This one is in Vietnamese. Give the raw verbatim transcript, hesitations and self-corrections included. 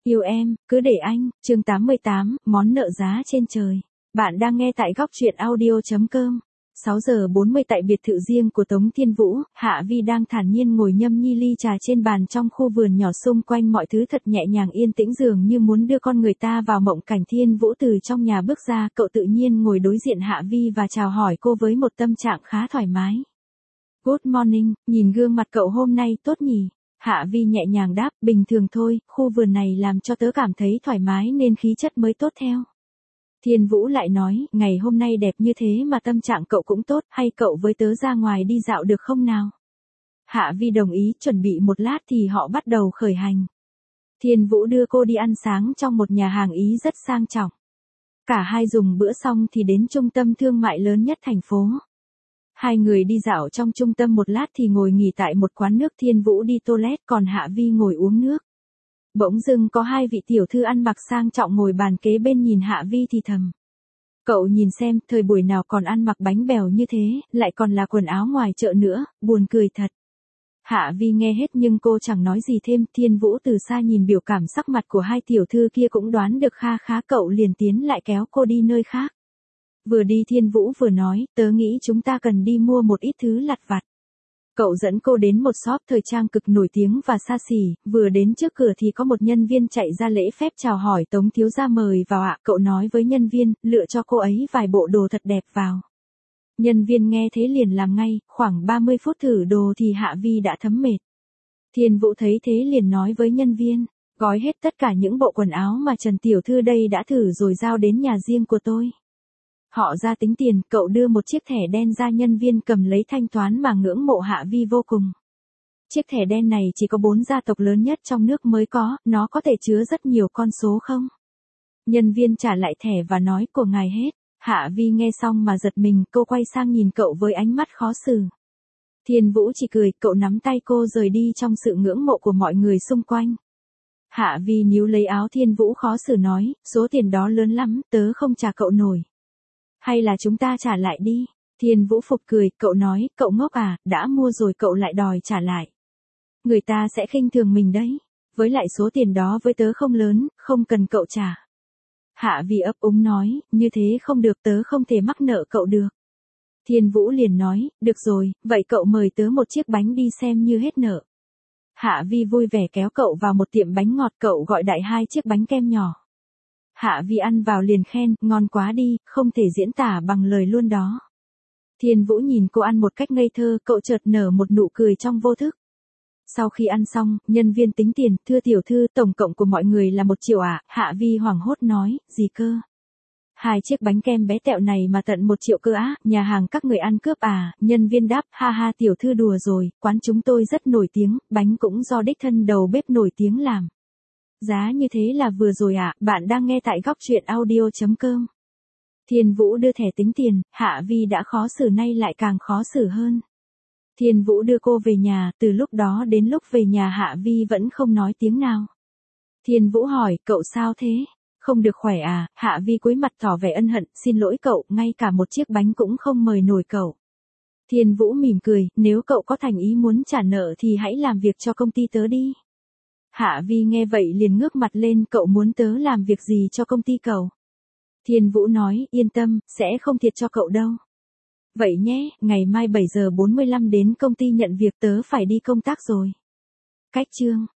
Yêu em, cứ để anh, chương tám mươi tám, món nợ giá trên trời. Bạn đang nghe tại góc truyện audio.com. sáu giờ bốn mươi tại biệt thự riêng của Tống Thiên Vũ, Hạ Vi đang thản nhiên ngồi nhâm nhi ly trà trên bàn trong khu vườn nhỏ, xung quanh mọi thứ thật nhẹ nhàng yên tĩnh, dường như muốn đưa con người ta vào mộng cảnh. Thiên Vũ từ trong nhà bước ra, cậu tự nhiên ngồi đối diện Hạ Vi và chào hỏi cô với một tâm trạng khá thoải mái. Good morning, nhìn gương mặt cậu hôm nay tốt nhỉ? Hạ Vi nhẹ nhàng đáp, bình thường thôi, khu vườn này làm cho tớ cảm thấy thoải mái nên khí chất mới tốt theo. Thiên Vũ lại nói, ngày hôm nay đẹp như thế mà tâm trạng cậu cũng tốt, hay cậu với tớ ra ngoài đi dạo được không nào? Hạ Vi đồng ý, chuẩn bị một lát thì họ bắt đầu khởi hành. Thiên Vũ đưa cô đi ăn sáng trong một nhà hàng Ý rất sang trọng. Cả hai dùng bữa xong thì đến trung tâm thương mại lớn nhất thành phố. Hai người đi dạo trong trung tâm một lát thì ngồi nghỉ tại một quán nước. Thiên Vũ đi toilet, còn Hạ Vi ngồi uống nước. Bỗng dưng có hai vị tiểu thư ăn mặc sang trọng ngồi bàn kế bên, nhìn Hạ Vi thì thầm. Cậu nhìn xem, thời buổi nào còn ăn mặc bánh bèo như thế, lại còn là quần áo ngoài chợ nữa, buồn cười thật. Hạ Vi nghe hết nhưng cô chẳng nói gì thêm. Thiên Vũ từ xa nhìn biểu cảm sắc mặt của hai tiểu thư kia cũng đoán được kha khá, cậu liền tiến lại kéo cô đi nơi khác. Vừa đi Thiên Vũ vừa nói, tớ nghĩ chúng ta cần đi mua một ít thứ lặt vặt. Cậu dẫn cô đến một shop thời trang cực nổi tiếng và xa xỉ, vừa đến trước cửa thì có một nhân viên chạy ra lễ phép chào hỏi, Tống thiếu gia mời vào ạ. Cậu nói với nhân viên, lựa cho cô ấy vài bộ đồ thật đẹp vào. Nhân viên nghe thế liền làm ngay, khoảng ba mươi phút thử đồ thì Hạ Vi đã thấm mệt. Thiên Vũ thấy thế liền nói với nhân viên, gói hết tất cả những bộ quần áo mà Trần tiểu thư đây đã thử rồi giao đến nhà riêng của tôi. Họ ra tính tiền, cậu đưa một chiếc thẻ đen ra, nhân viên cầm lấy thanh toán mà ngưỡng mộ Hạ Vi vô cùng. Chiếc thẻ đen này chỉ có bốn gia tộc lớn nhất trong nước mới có, nó có thể chứa rất nhiều con số không? Nhân viên trả lại thẻ và nói, của ngài hết. Hạ Vi nghe xong mà giật mình, cô quay sang nhìn cậu với ánh mắt khó xử. Thiên Vũ chỉ cười, cậu nắm tay cô rời đi trong sự ngưỡng mộ của mọi người xung quanh. Hạ Vi níu lấy áo Thiên Vũ khó xử nói, số tiền đó lớn lắm, tớ không trả cậu nổi. Hay là chúng ta trả lại đi. Thiên Vũ phục cười, cậu nói, cậu ngốc à, đã mua rồi cậu lại đòi trả lại. Người ta sẽ khinh thường mình đấy. Với lại số tiền đó với tớ không lớn, không cần cậu trả. Hạ Vi ấp úng nói, như thế không được, tớ không thể mắc nợ cậu được. Thiên Vũ liền nói, được rồi, vậy cậu mời tớ một chiếc bánh đi xem như hết nợ. Hạ Vi vui vẻ kéo cậu vào một tiệm bánh ngọt, cậu gọi đại hai chiếc bánh kem nhỏ. Hạ Vi ăn vào liền khen, ngon quá đi, không thể diễn tả bằng lời luôn đó. Thiên Vũ nhìn cô ăn một cách ngây thơ, cậu chợt nở một nụ cười trong vô thức. Sau khi ăn xong, nhân viên tính tiền, thưa tiểu thư, tổng cộng của mọi người là một triệu ạ. À? Hạ Vi hoảng hốt nói, gì cơ? Hai chiếc bánh kem bé tẹo này mà tận một triệu cơ á, nhà hàng các người ăn cướp à? Nhân viên đáp, ha ha tiểu thư đùa rồi, quán chúng tôi rất nổi tiếng, bánh cũng do đích thân đầu bếp nổi tiếng làm. Giá như thế là vừa rồi ạ. À? Bạn đang nghe tại góc truyện audio.com. Thiên Vũ đưa thẻ tính tiền, Hạ Vi đã khó xử nay lại càng khó xử hơn. Thiên Vũ đưa cô về nhà, từ lúc đó đến lúc về nhà Hạ Vi vẫn không nói tiếng nào. Thiên Vũ hỏi, cậu sao thế? Không được khỏe à? Hạ Vi cúi mặt tỏ vẻ ân hận, xin lỗi cậu, ngay cả một chiếc bánh cũng không mời nổi cậu. Thiên Vũ mỉm cười, nếu cậu có thành ý muốn trả nợ thì hãy làm việc cho công ty tớ đi. Hạ Vi nghe vậy liền ngước mặt lên, cậu muốn tớ làm việc gì cho công ty cậu? Thiên Vũ nói, yên tâm, sẽ không thiệt cho cậu đâu. Vậy nhé, ngày mai bảy giờ bốn mươi lăm đến công ty nhận việc, tớ phải đi công tác rồi. Cách chương